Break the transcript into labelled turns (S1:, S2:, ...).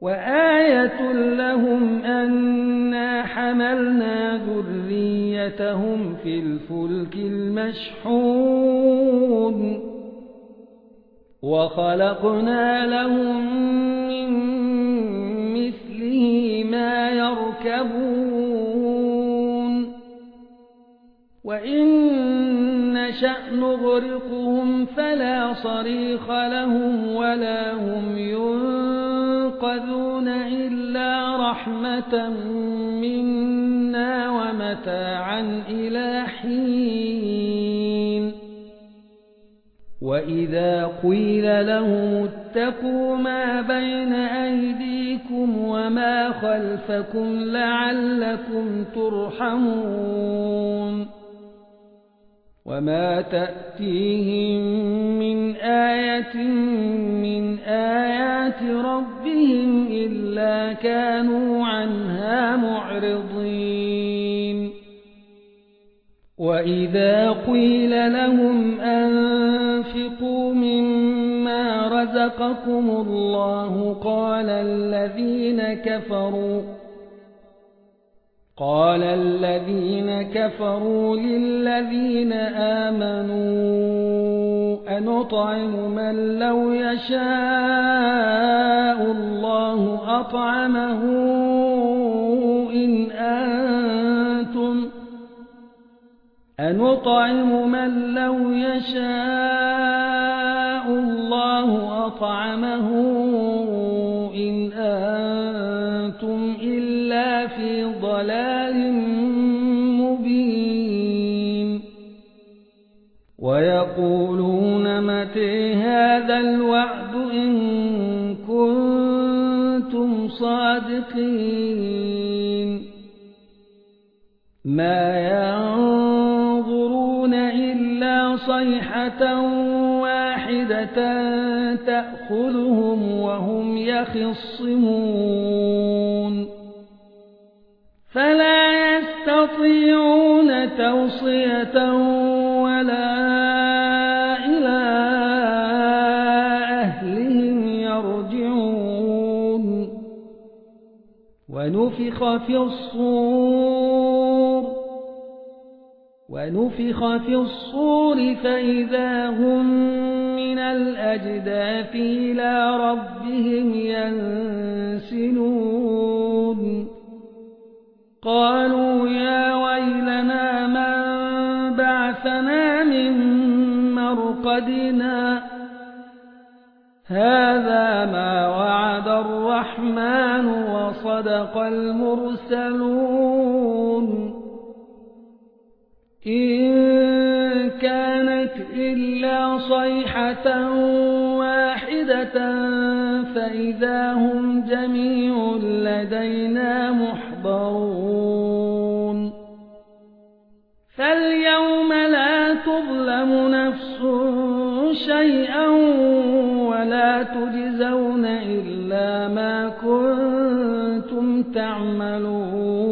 S1: وآية لهم أنا حملنا ذريتهم في الفلك المشحون وخلقنا لهم من مثله ما يركبون وإن نشأ نغرقهم فلا صريخ لهم ولا هم ينقذون إلا رحمة منا ومتاعا إلى حين وإذا قيل لهم اتقوا ما بين أيديكم وما خلفكم لعلكم ترحمون وما تأتيهم من آية من آيات ربهم إلا كانوا عنها معرضين وإذا قيل لهم أنفقوا مما رزقكم الله قال الذين كفروا للذين آمنوا أنطعم من لو يشاء الله أطعمه إن أنتم إلا في ضلال مبين ويقولون متى هذا الوعد إن كنتم صادقين ما ينظرون إلا صيحة واحدة تأخذهم وهم يخصمون فلا يستطيعون توصية ولا إلى أهلهم يرجعون ونفخ في الصور فإذا هم من الأجداث إلى ربهم ينسلون قالوا يا ويلنا من بعثنا من مرقدنا هذا ما وعد الرحمن وصدق المرسلون إن كانت إلا صيحة واحدة فإذا هم جميع لدينا محضرون فاليوم لا تظلم نفس شيئا ولا تجزون إلا ما كنتم تعملون